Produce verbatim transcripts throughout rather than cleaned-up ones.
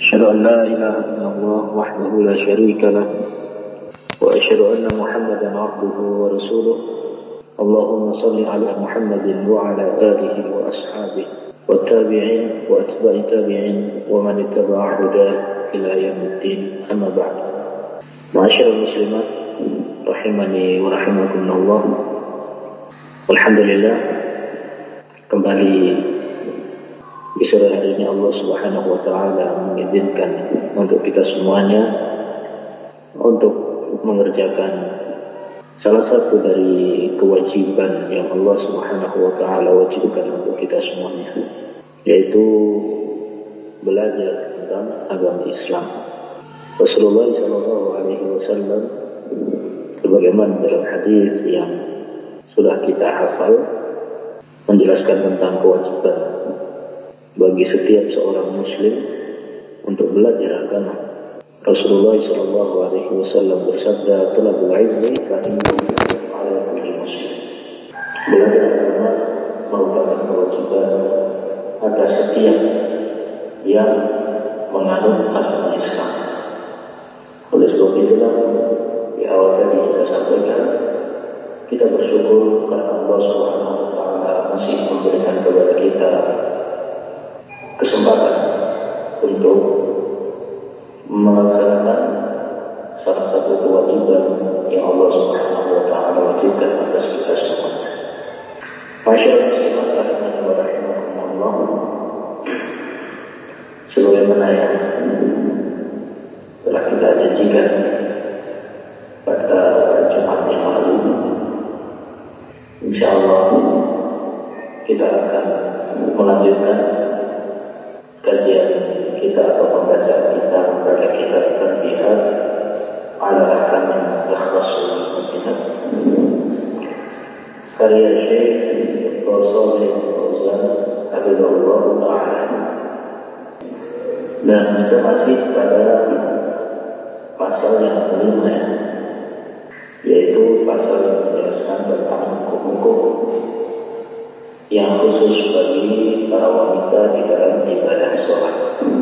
أشهد أن لا إله إلا الله وحده لا شريك له وأشهد أن محمدا عبده ورسوله اللهم صل على محمد وعلى آله وأصحابه والتابعين وأتباع التابعين ومن اتبع هداه إلى يوم الدين أما بعد. معاشر المسلمات rahimani wa rahimakumullah. Alhamdulillah, kembali di sore hari ini Allah Subhanahu wa taala mengizinkan untuk kita semuanya untuk mengerjakan salah satu dari kewajiban yang Allah Subhanahu wa taala wajibkan untuk kita semuanya, yaitu belajar tentang agama Islam. Rasulullah sallallahu alaihi wasallam sebagaimana dalam hadis yang sudah kita hafal menjelaskan tentang kewajiban bagi setiap seorang muslim untuk belajar agama. Rasulullah sallallahu alaihi wasallam bersabda, "Talabul ilmi fa innahu 'ala kulli muslim." Belajar agama merupakan kewajiban atas setiap yang menganut agama Islam. Oleh sebab itulah di awal tadi kita sampaikan, kita bersyukur karena Allah Subhanahu wa taala masih memberikan kepada kita kesempatan untuk melaksanakan salah satu kewajiban yang Allah Subhanahu wa taala wajibkan atas kita semuanya. Masyaallah, bismillahirrahmanirrahim wa rahimakumullah. Sebagaimana yang telah kita janjikan pada Jumat yang lalu, insyaallah kita akan melanjutkan kajian kita atau pembacaan kita pada kitab Tanbihah ala Ahkam Al-Ikhlas Al-Muslimat karya Syekh Doktor Shalih Al-Fauzan hafizahullah ta'ala. Dan kita masih pada pasal yang kelima, yaitu pasal yang menjelaskan tentang hukum-hukum yang khusus bagi para wanita di dalam ibadah sholat.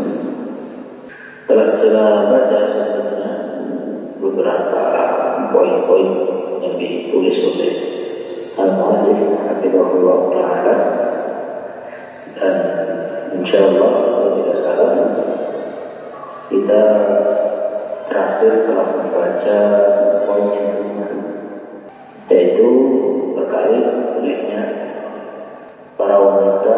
Telah kita baca sebelumnya beberapa poin-poin yang ditulis oleh Al-Mu'allif hafizahullah ta'ala, dan insyaallah kalau tidak salah kita terakhir telah membaca poin yang kelima, yaitu terkait bolehnya para wanita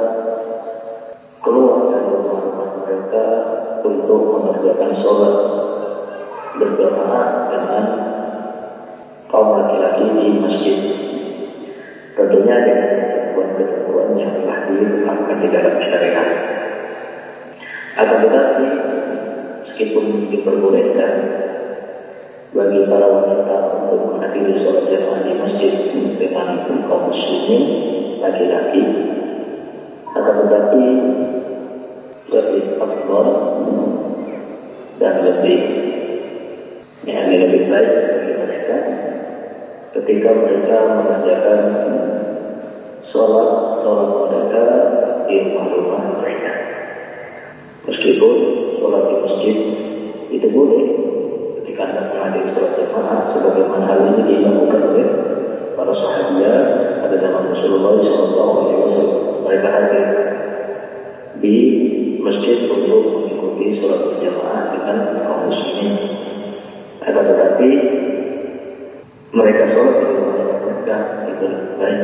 keluar dari rumah mereka untuk mengerjakan sholat berjamaah dengan kaum laki-laki di masjid, tentunya dengan ketentuan-ketentuan yang telah ditetapkan di dalam syariat. Akan tetapi meskipun diperbolehkan bagi para wanita untuk menghadiri sholat jamaah di masjid dengan kaum muslimin laki-laki, akan tetapi lebih afdal dan lebih yang lebih baik bagi mereka ketika mereka mengerjakan sholat sholat mereka di rumah-rumah mereka. Meskipun sholat di masjid itu boleh ketika anda menghadiri sholat jamaah, sebagaimana hal ini dilakukan oleh para sahabat pada zaman Rasulullah shallallahu alaihi wasallam. Mereka hadir di masjid untuk mengikuti sholat berjamaah dengan kaum muslimin. Akan tetapi mereka sholat di rumah mereka itu lebih baik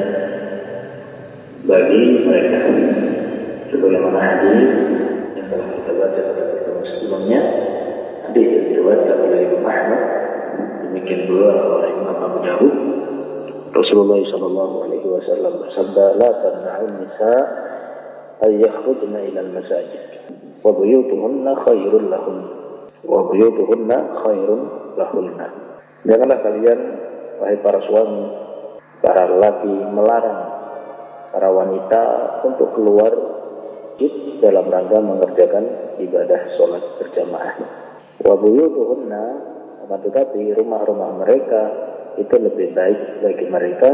bagi mereka, sebagaimana hadis yang telah kita baca pada pertemuan sebelumnya, hadis yang diriwayatkan oleh Imam Ahmad, demikian pula oleh Imam Abu Dawud. Rasulullah sallallahu alaihi wasallam bersabda, "La tamna'un nisa ay yakhrujna ila al-masajid wa buyutuhunna khairul lahun wa buyutuhunna khairun lahunna." Janganlah kalian, wahai para suami, para lelaki, melarang para wanita untuk keluar masjid dalam rangka mengerjakan ibadah sholat berjamaah. Wa buyutuhunna, akan tetapi rumah-rumah mereka itu lebih baik bagi mereka,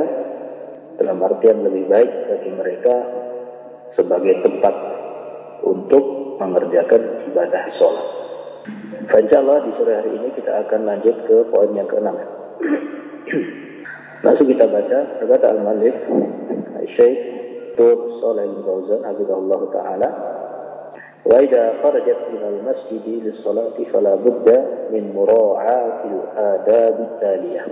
dalam artian lebih baik bagi mereka sebagai tempat untuk mengerjakan ibadah sholat. Insyaallah di sore hari ini kita akan lanjut ke poin yang keenam. Langsung kita baca berkata al-Mu'allif Syekh Tur Shalih Al-Fauzan hafizahullah taala, wa idza kharajat minal masjidi lis-salati fala budda min mura'atil adab at-taliyah.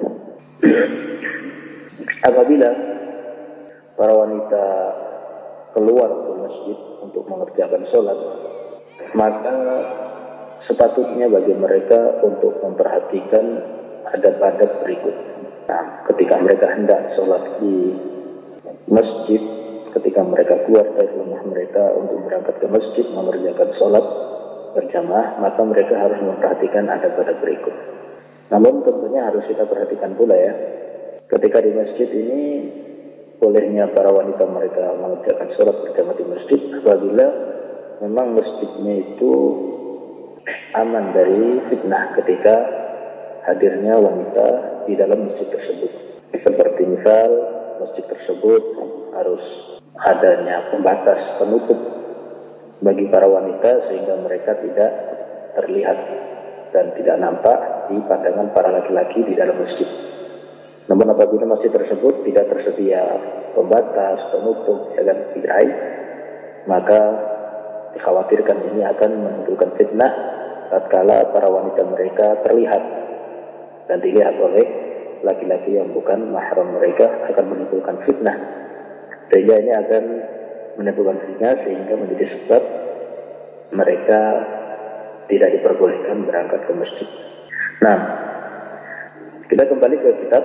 Apabila para wanita keluar ke masjid untuk mengerjakan sholat, maka sepatutnya bagi mereka untuk memperhatikan adab-adab berikut. Nah, ketika mereka hendak sholat di masjid, ketika mereka keluar dari rumah mereka untuk berangkat ke masjid mengerjakan sholat berjamaah, maka mereka harus memperhatikan adab-adab berikut. Namun tentunya harus kita perhatikan pula ya, ketika di masjid ini bolehnya para wanita mereka mengerjakan sholat berjamaah di masjid apabila memang masjidnya itu aman dari fitnah ketika hadirnya wanita di dalam masjid tersebut. Seperti misal masjid tersebut harus adanya pembatas penutup bagi para wanita sehingga mereka tidak terlihat dan tidak nampak di pandangan para laki-laki di dalam masjid. Namun apabila masjid tersebut tidak tersedia pembatas, penutup, ya kan, tirai, maka dikhawatirkan ini akan menimbulkan fitnah tatkala para wanita mereka terlihat dan dilihat oleh laki-laki yang bukan mahram mereka, akan menimbulkan fitnah. Sehingga ini akan menimbulkan fitnah sehingga menjadi sebab mereka tidak diperbolehkan berangkat ke masjid. Nah, kita kembali ke kitab.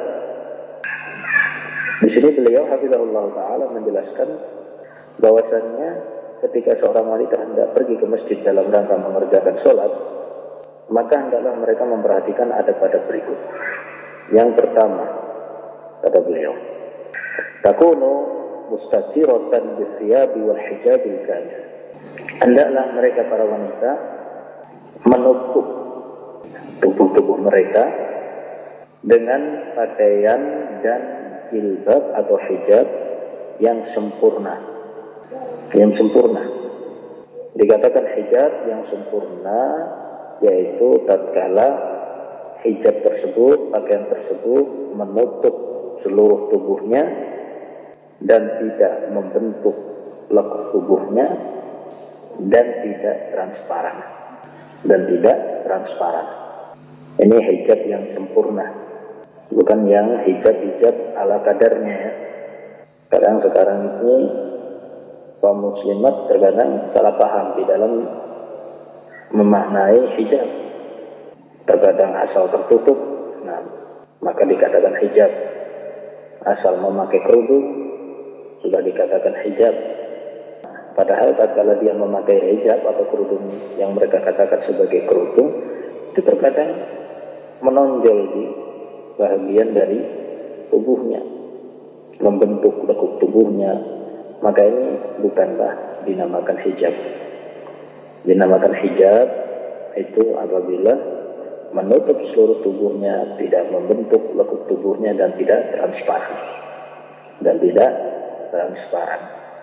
Di sini beliau hafizahullah taala menjelaskan bahwasannya ketika seorang wanita hendak pergi ke masjid dalam rangka mengerjakan sholat, maka hendaklah mereka memperhatikan adab-adab berikut. Yang pertama, kata beliau, takunu mustatiratan bis-siyabi wal hijabil kamil. Hendaklah mereka para wanita menutup tubuh-tubuh mereka dengan pakaian dan jilbab atau hijab yang sempurna. Yang sempurna. Dikatakan hijab yang sempurna yaitu tatkala hijab tersebut, pakaian tersebut menutup seluruh tubuhnya dan tidak membentuk lekuk tubuhnya dan tidak transparan dan tidak transparan. Ini hijab yang sempurna, bukan yang hijab-hijab ala kadarnya ya. Kadang sekarang ini kaum muslimat terkadang salah paham di dalam memaknai hijab. Terkadang asal tertutup, nah, maka dikatakan hijab. Asal memakai kerudung sudah dikatakan hijab. Padahal tatkala dia memakai hijab atau kerudung yang mereka katakan sebagai kerudung, itu terkadang menonjol di bahagian dari tubuhnya, membentuk lekuk tubuhnya, maka ini bukanlah dinamakan hijab. Dinamakan hijab itu apabila menutup seluruh tubuhnya, tidak membentuk lekuk tubuhnya dan tidak transparan. Dan tidak transparan.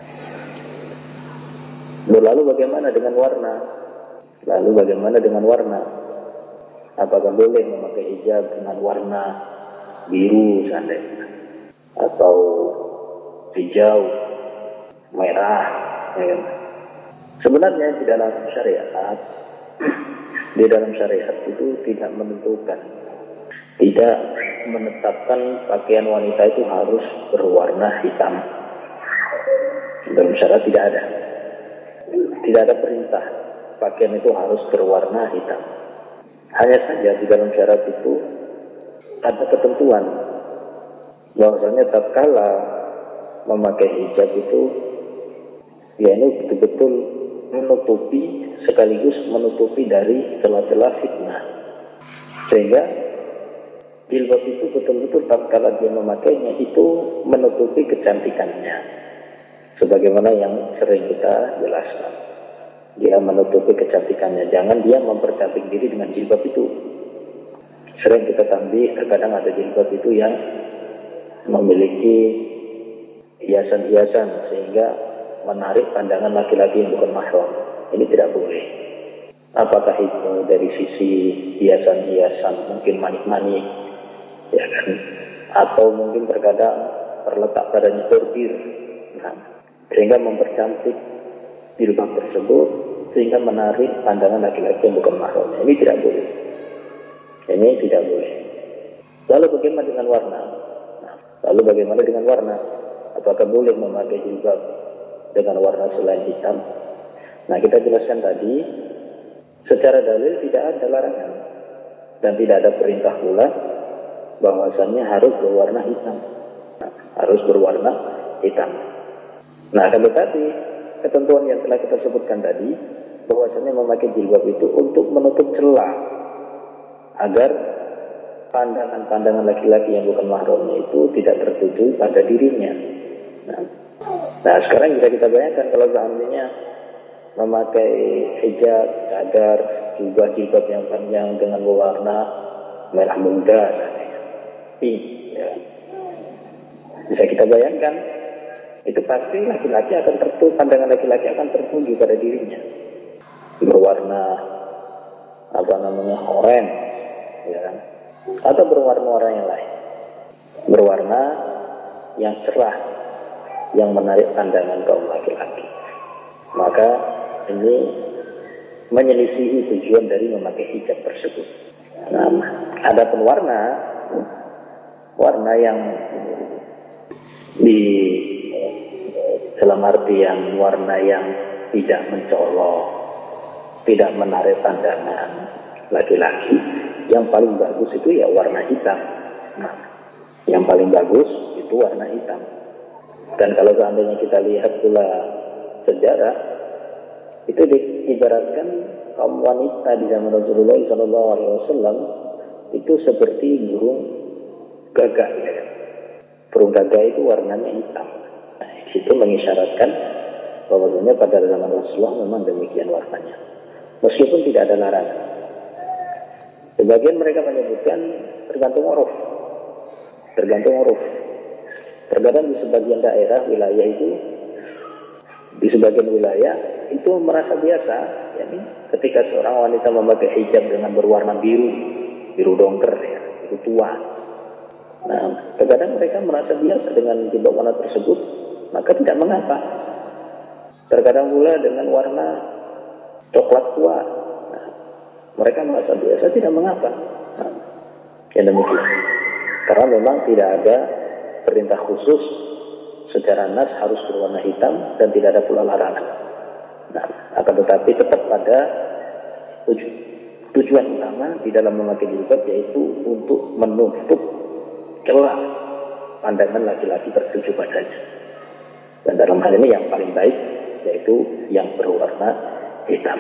Lalu bagaimana dengan warna? Lalu bagaimana dengan warna? Apakah boleh memakai hijab dengan warna biru seandainya, atau hijau, merah, ya kan? Sebenarnya di dalam syariat, di dalam syariat itu tidak menentukan, tidak menetapkan pakaian wanita itu harus berwarna hitam. Dalam syariat tidak ada, tidak ada perintah pakaian itu harus berwarna hitam. Hanya saja di dalam syariat itu ada ketentuan bahwasanya tatkala memakai hijab itu ya ini betul-betul menutupi sekaligus menutupi dari celah-celah fitnah, sehingga jilbab itu betul-betul tatkala dia memakainya itu menutupi kecantikannya, sebagaimana yang sering kita jelaskan. Dia menutupi kecantikannya, jangan dia mempercantik diri dengan jilbab itu. Sering kita tambih, terkadang ada jilbab itu yang memiliki hiasan-hiasan sehingga menarik pandangan laki-laki yang bukan mahram. ini tidak boleh. Apakah itu dari sisi hiasan-hiasan, mungkin manik-manik, ya kan? Atau mungkin terkadang terletak padanya torbir, nah, sehingga mempercantik jilbab tersebut, sehingga menarik pandangan laki-laki yang bukan mahramnya. Ini tidak boleh. Ini tidak boleh. Lalu bagaimana dengan warna? Nah, lalu bagaimana dengan warna? Apakah boleh memakai jilbab dengan warna selain hitam? Nah, kita jelaskan tadi, secara dalil tidak ada larangan dan tidak ada perintah pula bahwasannya harus berwarna hitam. Nah, harus berwarna hitam. Nah, akan tetapi ketentuan yang telah kita sebutkan tadi, bahwasannya memakai jilbab itu untuk menutup celah agar pandangan-pandangan laki-laki yang bukan mahramnya itu tidak tertuju pada dirinya. Nah, nah sekarang bisa kita bayangkan kalau seandainya memakai hijab, cadar, jubah jilbab yang panjang dengan berwarna merah muda, pink, ya. Bisa kita bayangkan, itu pasti laki-laki akan tertuju, pandangan laki-laki akan tertuju pada dirinya. Berwarna apa namanya oranye, ya kan? Atau berwarna-warna yang lain, berwarna yang cerah, yang menarik pandangan kaum laki-laki. Maka ini menyelisihi tujuan dari memakai hijab tersebut. Nah, ada pun warna, warna yang di dalam artian warna yang tidak mencolok, tidak menarik pandangan laki-laki, yang paling bagus itu ya warna hitam. Nah, yang paling bagus itu warna hitam. Dan kalau seandainya kita lihat pula sejarah, itu diibaratkan kaum wanita di zaman Rasulullah shallallahu alaihi wasallam itu seperti burung gagak, ya. Burung gagak itu warnanya hitam. Nah, itu mengisyaratkan bahwasanya pada zaman Rasulullah memang demikian warnanya, meskipun tidak ada larangan. Sebagian mereka menyebutkan tergantung uruf, tergantung uruf. Terkadang di sebagian daerah wilayah itu, di sebagian wilayah itu merasa biasa, yakni ketika seorang wanita memakai hijab dengan berwarna biru, biru dongker, ya, biru tua. Nah, terkadang mereka merasa biasa dengan jilbab warna tersebut, maka tidak mengapa. Terkadang pula dengan warna coklat tua, nah, mereka merasa biasa, tidak mengapa. Nah, ya demikian. Karena memang tidak ada perintah khusus secara nas harus berwarna hitam dan tidak ada pula larangan. Nah, akan tetapi tetap pada tuju, tujuan utama di dalam memakai jilbab, yaitu untuk menutup celah pandangan laki-laki tertuju padanya. Dan dalam hal ini yang paling baik yaitu yang berwarna hitam.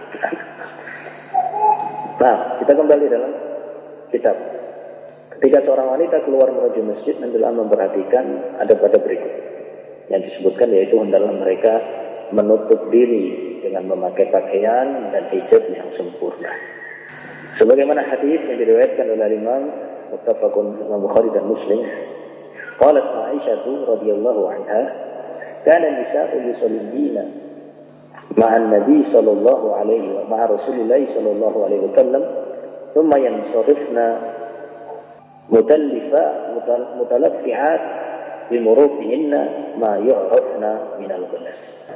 Nah, kita kembali dalam kitab. Ketika seorang wanita keluar menuju masjid, hendaklah memperhatikan ada pada berikut yang disebutkan, yaitu hendaklah mereka menutup diri dengan memakai pakaian dan hijab yang sempurna. Sebagaimana hadis yang diriwayatkan oleh Imam muttafaqun Imam Bukhari dan Muslim, qalat Aisyah radhiyallahu anha, kana nisa'u yusallina ma'an nabi sallallahu alaihi wa ma'a Rasulillah sallallahu alaihi wasallam, thumma yansarifna mutallifa mutalaffi'at bimurufihinna ma yu'rafna minal ghalas.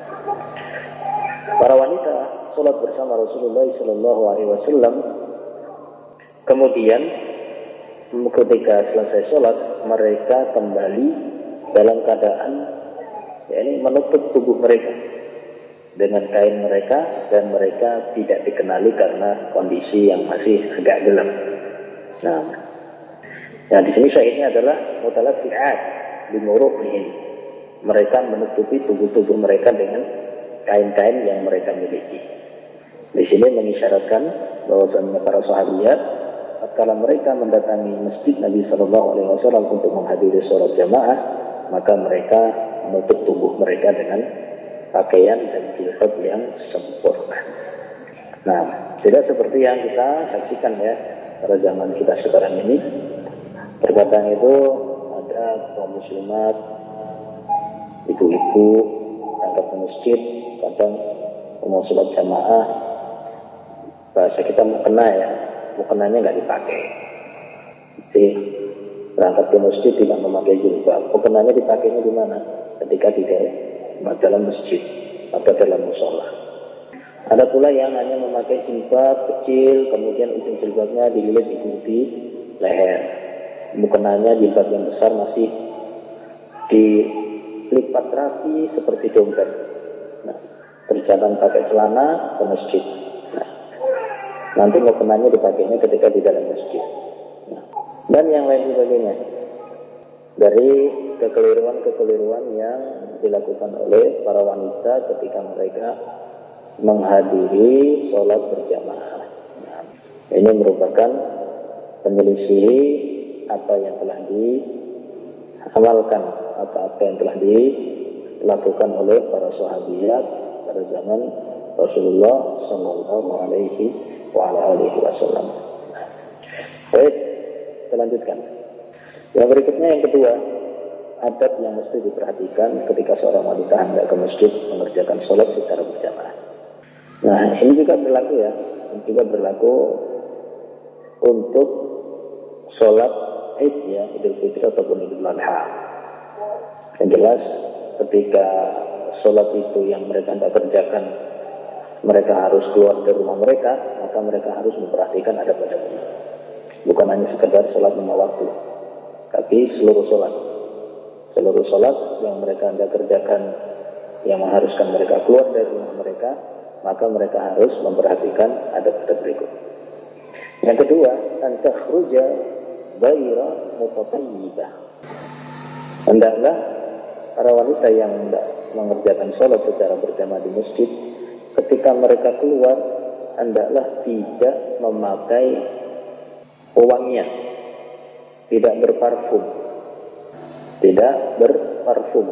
Para wanita salat bersama Rasulullah sallallahu alaihi wasallam, kemudian ketika selesai salat mereka kembali dalam keadaan yakni menutup tubuh mereka dengan kain mereka, dan mereka tidak dikenali karena kondisi yang masih agak gelap. Nah, nah di sini syahidnya adalah mutalaffi'at bimurufihin. Mereka menutupi tubuh-tubuh mereka dengan kain-kain yang mereka miliki. Di sini mengisyaratkan bahwasanya para sahabat tatkala mereka mendatangi masjid Nabi sallallahu alaihi wasallam untuk menghadiri sholat jamaah, maka mereka menutup tubuh mereka dengan pakaian dan jilbab yang sempurna. Nah, tidak seperti yang kita saksikan ya pada zaman kita sekarang ini. Terkadang itu ada kaum muslimat, ibu-ibu berangkat ke masjid, kadang mau sholat jamaah, bahasa kita mukena ya, mukenanya nggak dipakai. Jadi berangkat ke masjid tidak memakai jilbab. Mukenanya dipakainya di mana? Ketika tidak dalam masjid atau dalam musola. Ada pula yang hanya memakai jilbab kecil, kemudian ujung jilbabnya dililit di leher. Mukenanya jilbab yang besar masih dilipat rapi seperti dompet. Nah, berjalan pakai celana ke masjid. Nah, nanti mukenanya dipakainya ketika di dalam masjid. Nah, dan yang lain sebagainya dari kekeliruan-kekeliruan yang dilakukan oleh para wanita ketika mereka menghadiri sholat berjamaah. Nah, ini merupakan penyelisih apa yang telah diamalkan atau apa yang telah dilakukan oleh para sahabiat pada zaman Rasulullah Sallallahu Alaihi Wasallam. Baik, kita lanjutkan. Yang berikutnya yang kedua, adab yang mesti diperhatikan ketika seorang wanita hendak ke masjid mengerjakan sholat secara berjamaah. Nah, ini juga berlaku ya, ini juga berlaku untuk sholat Id ya, Idul Fitri ataupun Idul Adha. Yang jelas ketika sholat itu yang mereka tidak kerjakan, mereka harus keluar dari rumah mereka, maka mereka harus memperhatikan adab-adabnya. Bukan hanya sekedar sholat lima waktu, tapi seluruh sholat. Seluruh sholat yang mereka tidak kerjakan, yang mengharuskan mereka keluar dari rumah mereka, maka mereka harus memperhatikan adab-adab berikut. Yang kedua, an takhruja ghaira mutatayyibah. Hendaklah para wanita yang hendak mengerjakan sholat secara berjamaah di masjid, ketika mereka keluar, hendaklah tidak memakai wangian, tidak berparfum, tidak berparfum.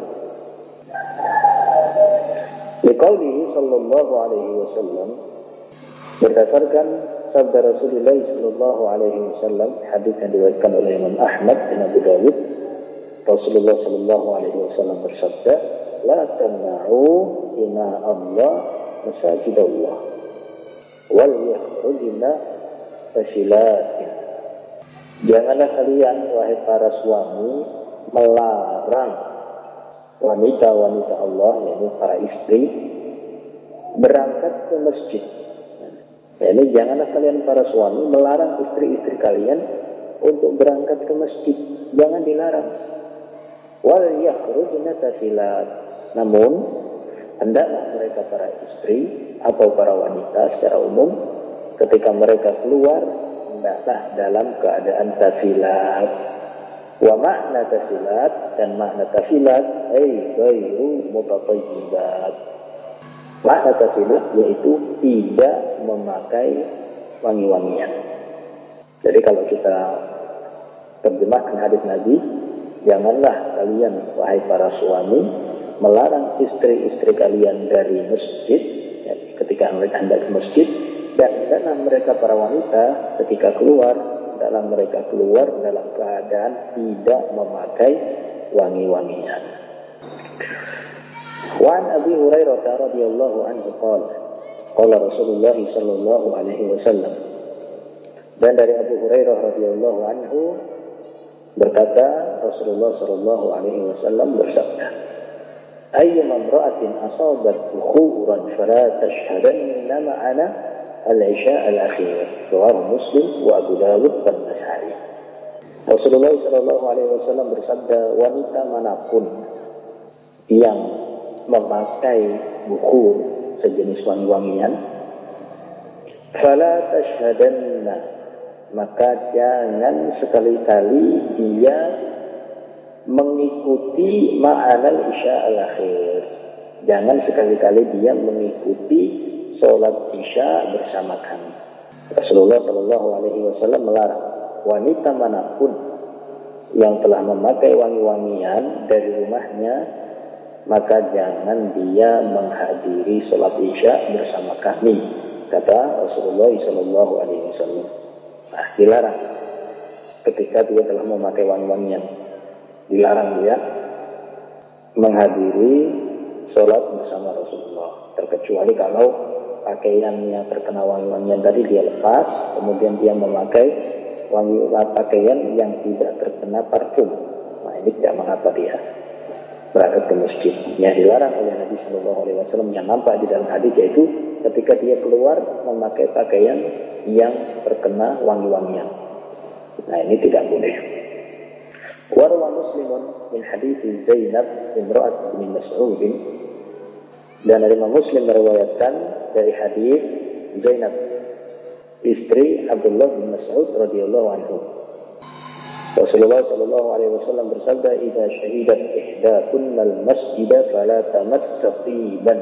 Liqaulihi sallallahu alaihi wasallam, berdasarkan sabda Rasulullah sallallahu alaihi wasallam, hadis yang diriwayatkan oleh Imam Ahmad bin Abu Dawud, Rasulullah sallallahu alaihi wasallam bersabda, la tamna'u ina Allah masajid Allah wal yakhrujna fashilatin. Janganlah kalian wahai para suami melarang wanita-wanita Allah, yaitu para istri, berangkat ke masjid. Jadi janganlah kalian para suami melarang istri-istri kalian untuk berangkat ke masjid. Jangan dilarang. Wal yakhrujna tafilat. Namun hendaklah mereka para istri atau para wanita secara umum ketika mereka keluar, hendaklah dalam keadaan tafilat. Wa makna tafilat, dan makna tafilat ay ghairu mutatayyibat. Makna tafilat yaitu tidak memakai wangi-wangian. Jadi kalau kita terjemahkan hadis Nabi, janganlah kalian wahai para suami melarang istri-istri kalian dari masjid ya, ketika mereka hendak ke masjid, dan hendaklah mereka para wanita ketika keluar, dalam mereka keluar dalam keadaan tidak memakai wangi-wangian. Wa an Abi Hurairah radhiyallahu anhu qala qala Rasulullah sallallahu alaihi wasallam, dan dari Abu Hurairah radhiyallahu anhu berkata, Rasulullah sallallahu alaihi wasallam bersabda, ayyuma imra'atin asabat bukhuran fala tashhadanna ma'ana al-isya al-akhir. Rawahu Muslim wa Abu Dawud dan Nasa'i. Rasulullah sallallahu alaihi wasallam bersabda, wanita manapun yang memakai bukhur, sejenis wangi-wangian, fala tashhadanna, maka jangan sekali-kali dia mengikuti ma'anal isya al-akhir. Jangan sekali-kali dia mengikuti sholat isya bersama kami. Rasulullah Shallallahu Alaihi Wasallam melarang wanita manapun yang telah memakai wangi-wangian dari rumahnya, maka jangan dia menghadiri sholat isya bersama kami, kata Rasulullah Shallallahu Alaihi Wasallam. Nah, dilarang ketika dia telah memakai wangi-wangian, dilarang dia menghadiri sholat bersama Rasulullah. terkecuali kalau pakaiannya terkena wangi-wangian tadi dia lepas, kemudian dia memakai wangi pakaian yang tidak terkena parfum. Nah ini tidak mengapa dia berangkat ke masjid. Yang dilarang oleh Nabi Shallallahu Alaihi Wasallam yang nampak di dalam hadis yaitu ketika dia keluar memakai pakaian yang terkena wangi-wangian. Nah ini tidak boleh. Warwa Muslimun min hadis Zainab imra'at bin Mas'ud, dan Imam Muslim meriwayatkan dari hadis Zainab istri Abdullah bin Mas'ud radhiyallahu anhu. Rasulullah sallallahu alaihi wasallam bersabda, "Idza syahidat ihdakunna al-masjid fala tamassa tiban."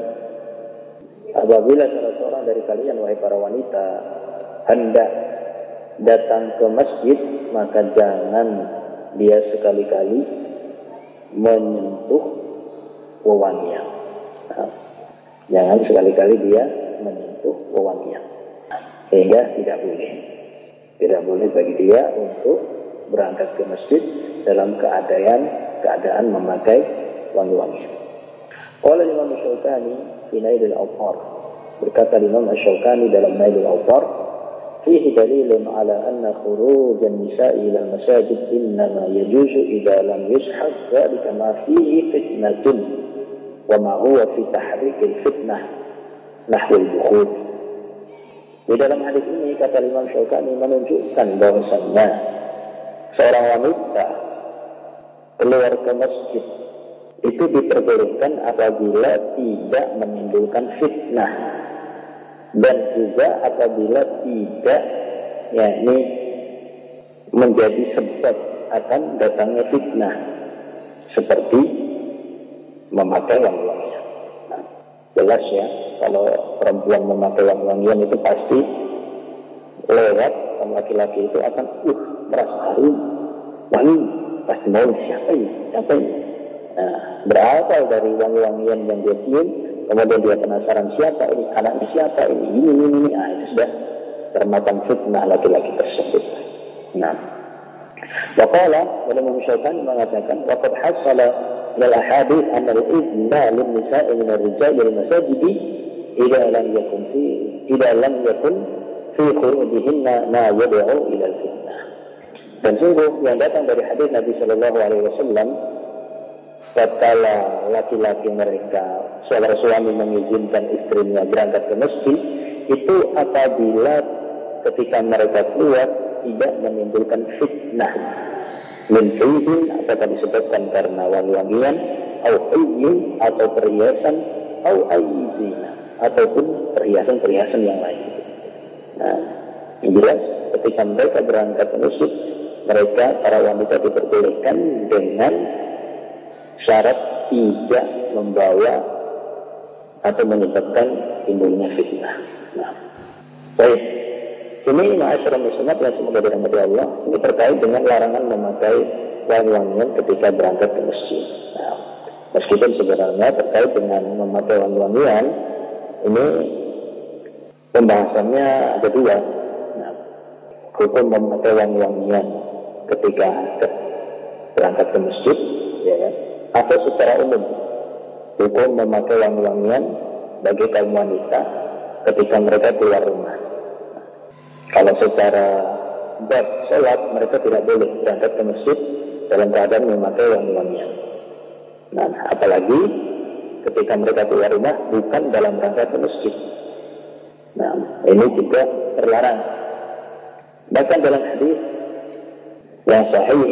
Apabila salah seorang dari kalian wahai para wanita hendak datang ke masjid, maka jangan dia sekali-kali menyentuh wewangian. Nah, jangan sekali-kali dia menyentuh wewangian. Sehingga tidak boleh. Tidak boleh bagi dia untuk berangkat ke masjid dalam keadaan keadaan memakai wangi-wangian. Qala Imam Asy-Syaukani fi Nailul Awtar, berkata Imam Asy-Syaukani dalam Nailul Awtar, fihi dalilun ala anna khuruj an-nisa'i ila al-masajid innama yajuzu idza lam yushhad dzalika ma fihi fitnatun wa ma huwa fi tahrik al-fitnah nahwu al-bukhur. Di dalam hadis ini kata Imam Syaukani menunjukkan bahwasannya seorang wanita keluar ke masjid itu diperbolehkan apabila tidak menimbulkan fitnah, dan juga apabila tidak yakni menjadi sebab akan datangnya fitnah seperti memakai wangi-wangian. Nah, jelas ya, kalau perempuan memakai wangi-wangian itu pasti lewat laki-laki itu akan uh merasa harum, wangi, pasti mau siapa ini, siapa ini. Nah, berasal dari wangi-wangian yang dia cium, kemudian dia penasaran siapa ini, anaknya siapa ini, ini, ini, ini. Nah, itu sudah termakan fitnah laki-laki tersebut. Nah, waqala Imam Syaukani mengatakan, waqad hasala minal ahadits anna al-idna lin-nisa'i min ar-rijali lil-masajidi idza lam yakun fi idza lam yakun fi khurujihinna ma yad'u ila al-fitnah. Dan sungguh yang datang dari hadis Nabi Shallallahu Alaihi Wasallam, tatkala laki-laki mereka, seorang suami mengizinkan istrinya berangkat ke masjid, itu apabila ketika mereka keluar tidak menimbulkan fitnah, min fi'in atau disebutkan karena wangi-wangian, au ayyin atau perhiasan, au ayyizina ataupun perhiasan-perhiasan yang lain. Nah, yang jelas ketika mereka berangkat ke masjid, mereka para wanita diperbolehkan dengan syarat tidak membawa atau menyebabkan timbulnya fitnah. Nah, baik. Ini ma'asyiral muslimat yang semoga dirahmati Allah, ini terkait dengan larangan memakai wangi-wangian ketika berangkat ke masjid. Nah, meskipun sebenarnya terkait dengan memakai wangi-wangian ini pembahasannya ada dua. Nah, hukum memakai wangi-wangian ketika berangkat ke masjid, ya, atau secara umum hukum memakai wangi-wangian bagi kaum wanita ketika mereka keluar rumah. Kalau secara bab sholat mereka tidak boleh berangkat ke masjid dalam keadaan memakai wangi-wangian. Nah, apalagi ketika mereka keluar rumah bukan dalam rangka ke masjid. Nah, ini juga terlarang. Bahkan dalam hadis yang sahih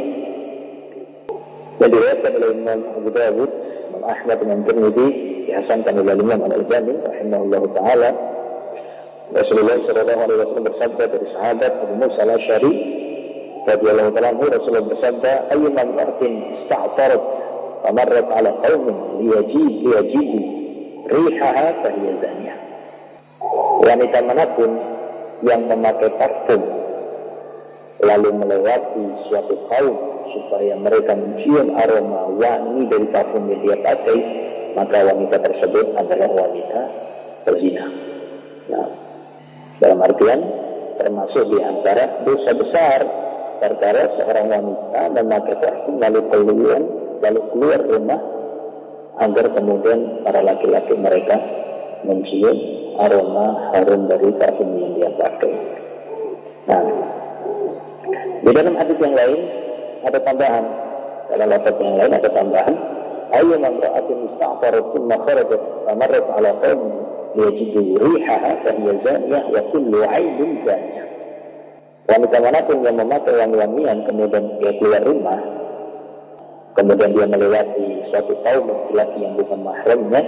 yang diriwayatkan oleh Imam Abu Dawud, Imam Ahmad, Imam Tirmidzi, dihasankan oleh Imam Al-Albani rahimahullahu taala, Rasulullah sallallahu alaihi wasallam bersabda dari sahabat Abu Musa al-Asy'ari radhiyallahu ta'ala anhu, Rasulullah bersabda, ayyuma mar'atin ista'tarat wa marrat 'ala qaumin liyajid liyajidu rihaha fa hiya zaniyah. Wanita manapun yang memakai parfum lalu melewati suatu kaum supaya mereka mencium aroma wangi dari parfum yang dia pakai, maka wanita tersebut adalah wanita berzina. Nah, dalam artian termasuk di antara dosa besar perkara seorang wanita memakai parfum lalu keluar lalu keluar rumah agar kemudian para laki-laki mereka mencium aroma harum dari parfum yang dia pakai. Nah, di dalam hadis yang lain ada tambahan, dalam lafaz yang lain ada tambahan, ayyuma imra'atin ista'farat thumma kharajat famarrat 'ala qaumin yajidu rihaha fa hiya zaniyah wa kullu 'ainin zaniyah. Wanita manapun yang memakai wangi-wangian kemudian dia keluar rumah, kemudian dia melewati suatu kaum laki-laki yang bukan mahramnya,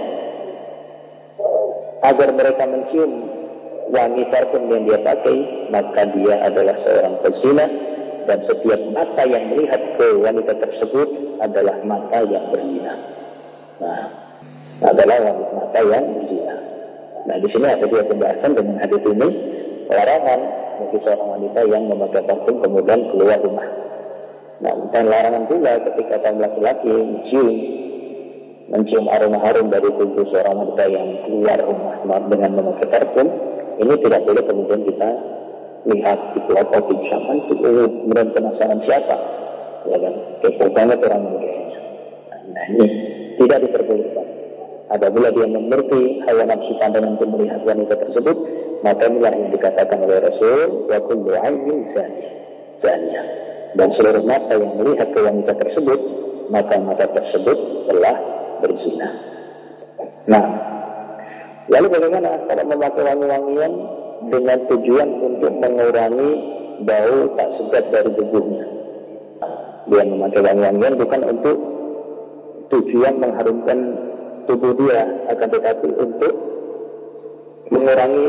agar mereka mencium wangi parfum yang dia pakai, maka dia adalah seorang pezina, dan setiap mata yang melihat ke wanita tersebut adalah mata yang berzina. Nah, adalah wanita mata yang berzina. Nah, di sini ada dua pembahasan dengan hadis ini, larangan bagi seorang wanita yang memakai parfum kemudian keluar rumah. Nah, dan larangan pula ketika kaum laki-laki mencium mencium aroma harum dari tubuh seorang wanita yang keluar rumah dengan memakai parfum. Ini tidak boleh kemudian kita lihat di pelopor di zaman itu, kemudian penasaran siapa, ya kan? Kepo banget orang kayaknya. Nah, ini tidak diperbolehkan. Apabila dia memiliki hawa nafsu pandangan untuk melihat wanita tersebut, maka inilah yang dikatakan oleh Rasul, wa kullu 'ainin zaniyah. Dan seluruh mata yang melihat ke wanita tersebut, maka mata tersebut telah berzina. Nah, lalu bagaimana kalau memakai wangi-wangian dengan tujuan untuk mengurangi bau tak sedap dari tubuhnya? Dia memakai wangi-wangian bukan untuk tujuan mengharumkan tubuh dia, akan tetapi untuk mengurangi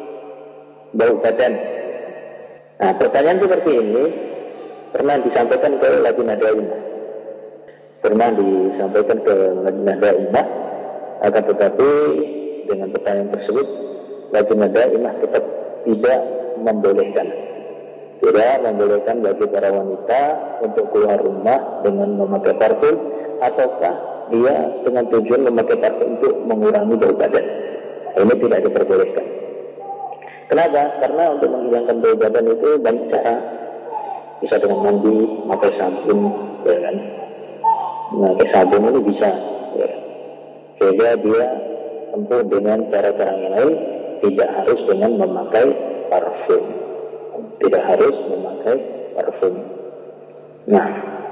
bau badan. Nah, pertanyaan seperti ini pernah disampaikan ke Lajnah Daimah. Pernah disampaikan ke Lajnah Daimah, akan tetapi dengan pertanyaan tersebut Lajnah Daimah tetap tidak membolehkan. Tidak membolehkan bagi para wanita untuk keluar rumah dengan memakai parfum, ataukah dia dengan tujuan memakai parfum untuk mengurangi bau badan. Ini tidak diperbolehkan. Kenapa? Karena untuk menghilangkan bau badan itu banyak cara. Bisa dengan mandi, memakai sabun, ya kan? Memakai sabun ini bisa, ya. Sehingga dia tempuh dengan cara-cara yang lain, tidak harus dengan memakai parfum. Tidak harus memakai parfum. Nah,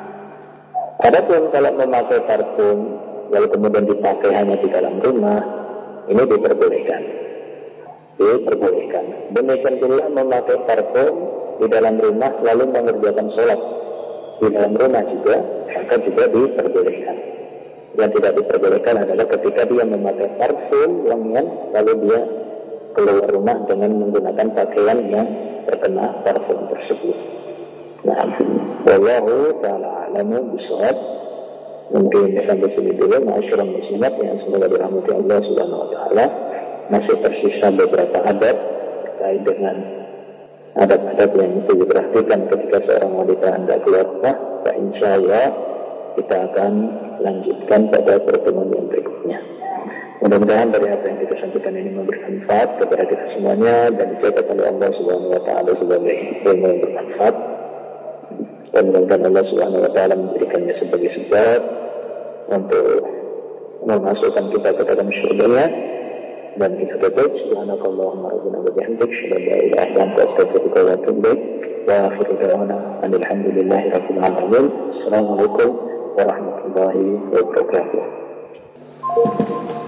adapun kalau memakai parfum lalu kemudian dipakai hanya di dalam rumah, ini diperbolehkan. Diperbolehkan. Demikian pula memakai parfum di dalam rumah lalu mengerjakan sholat di dalam rumah juga, maka juga diperbolehkan. Yang tidak diperbolehkan adalah ketika dia memakai parfum wangian lalu dia keluar rumah dengan menggunakan pakaian yang terkena parfum tersebut. Nah, wallahu ta'ala a'lamu bishawab. Mungkin sampai sini dulu, ma'asyiral muslimat yang semoga dirahmati Allah Subhanahu wa taala. Masih tersisa beberapa adab terkait dengan adab-adab yang mesti diperhatikan ketika seorang wanita hendak keluar rumah. Dan insyaallah kita akan lanjutkan pada pertemuan yang berikutnya. Mudah-mudahan dari apa yang kita sampaikan ini memberikan manfaat kepada kita semuanya dan dicatat oleh Allah Subhanahu wa taala sebagai ilmu yang bermanfaat. Dan mudah-mudahan Allah Subhanahu wa taala memberikannya sebagai sebab untuk memasukkan kita ke dalam syurga-Nya. Dan kita tutup, subhanakallahumma rabbana wa bihamdika, asyhadu an la ilaha illa anta, astaghfiruka wa atubu ilaik. Wa akhiru da'wana alhamdulillahi rabbil alamin. Assalamualaikum warahmatullahi wabarakatuh.